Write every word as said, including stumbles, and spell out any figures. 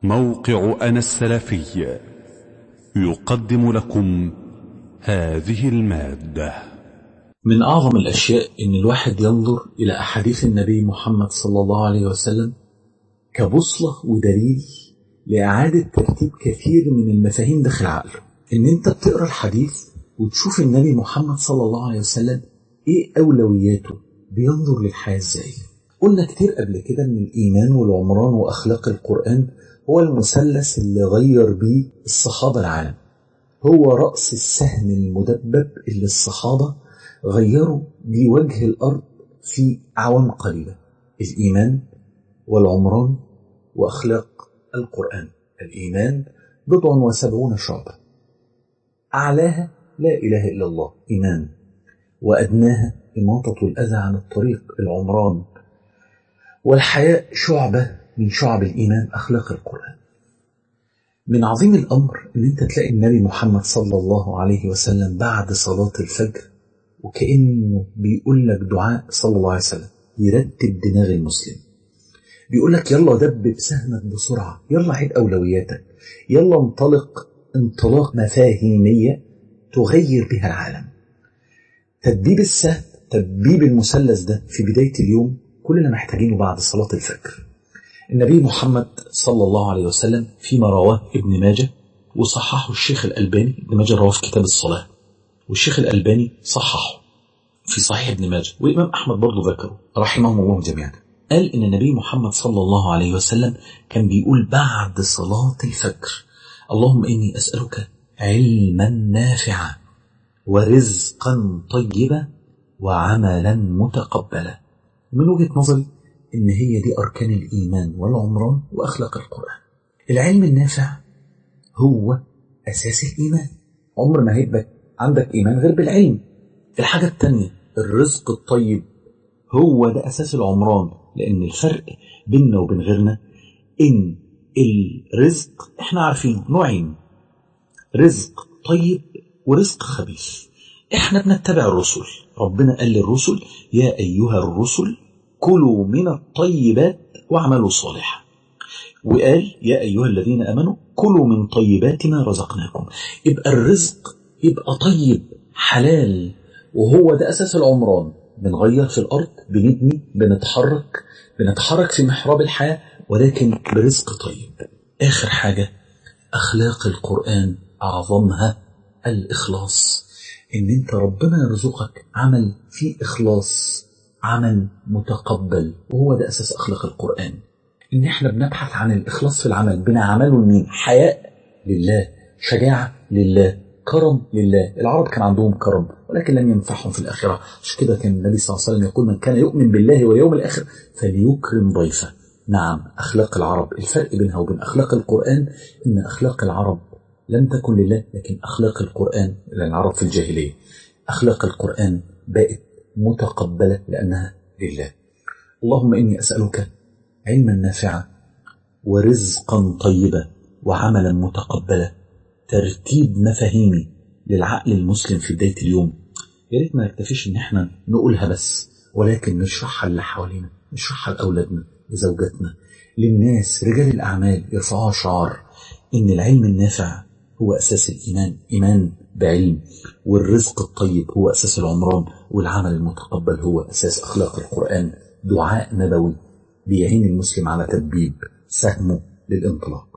موقع أنا السلفي يقدم لكم هذه المادة. من أعظم الأشياء أن الواحد ينظر إلى أحاديث النبي محمد صلى الله عليه وسلم كبصلة ودليل لإعادة ترتيب كثير من المفاهيم داخل عقله. إن أنت بتقرأ الحديث وتشوف النبي محمد صلى الله عليه وسلم إيه أولوياته، بينظر للحياة إزاي. قلنا كتير قبل كده أن الإيمان والعمران وأخلاق القرآن هو المثلث اللي غير بيه الصحابة العالم، هو رأس السهم المدبب اللي الصحابة غيروا بيه وجه الأرض في أعوام قليلة. الإيمان والعمران وأخلاق القرآن. الإيمان بضع وسبعون شعبة، أعلاها لا إله إلا الله إيمان، وأدناها إماطة الأذى عن الطريق العمران، والحياء شعبة من شعب الإيمان أخلاق القرآن. من عظيم الأمر أن أنت تلاقي النبي محمد صلى الله عليه وسلم بعد صلاة الفجر وكأنه بيقول لك دعاء صلى الله عليه وسلم يرتب دماغ المسلم، بيقول لك يلا دبب سهمك بسرعة، يلا عيد أولوياتك، يلا انطلق انطلاق مفاهيمية تغير بها العالم. تدبيب السهم، تدبيب المثلث ده في بداية اليوم كلنا محتاجينه بعد صلاة الفجر. النبي محمد صلى الله عليه وسلم فيما رواه ابن ماجه وصححه الشيخ الألباني، ابن ماجه رواه في كتاب الصلاة والشيخ الألباني صححه في صحيح ابن ماجه، والإمام أحمد برضو ذكره رحمهم الله جميعا. قال إن النبي محمد صلى الله عليه وسلم كان بيقول بعد صلاة الفجر: اللهم إني أسألك علما نافعا ورزقا طيبا وعملا متقبلا. من وجهة نظري إن هي دي أركان الإيمان والعمران وأخلاق القرآن. العلم النافع هو أساس الإيمان، عمر ما هيبقى عندك إيمان غير بالعلم. الحاجة التانية الرزق الطيب، هو ده أساس العمران، لأن الفرق بيننا وبين غيرنا إن الرزق إحنا عارفين نوعين: رزق طيب ورزق خبيث. إحنا بنتبع الرسل، ربنا قال للرسل: يا أيها الرسل كلوا من الطيبات واعملوا صالحا، وقال: يا أيها الذين أمنوا كلوا من طيبات ما رزقناكم. يبقى الرزق يبقى طيب حلال، وهو ده أساس العمران. بنغير في الأرض، بنبني، بنتحرك بنتحرك في محراب الحياة، ولكن برزق طيب. آخر حاجة أخلاق القرآن أعظمها الإخلاص، إن أنت ربنا يرزقك عمل فيه إخلاص، عمل متقبل، وهو ده أساس أخلاق القرآن. إن إحنا بنبحث عن الإخلاص في العمل، بنعمله لمين؟ حياء لله، شجاعة لله، كرم لله. العرب كان عندهم كرم ولكن لم ينفعهم في الآخرة، عشان كده كان النبي صلى الله عليه وسلم يقول: من كان يؤمن بالله واليوم الآخر فليكرم ضيفه. نعم، أخلاق العرب. الفرق بينها وبين أخلاق القرآن إن أخلاق العرب لم تكن لله، لكن أخلاق القرآن للعرب في الجاهلية. أخلاق القرآن بقت متقبلة لأنها لله. اللهم إني أسألك علما نافعا ورزقا طيبا وعملا متقبلا. ترتيب مفاهيمي للعقل المسلم في بداية اليوم. يا ريت ما نكتفيش إن احنا نقولها بس، ولكن نشرحها اللي حوالينا، نشرحها لأولادنا، لزوجاتنا، للناس، رجال الأعمال، يرفعوها شعار إن العلم النافع هو أساس الإيمان، إيمان بعلم، والرزق الطيب هو أساس العمران، والعمل المتقبل هو أساس أخلاق القرآن. دعاء نبوي بيعين المسلم على تدبيب سهمه للانطلاق.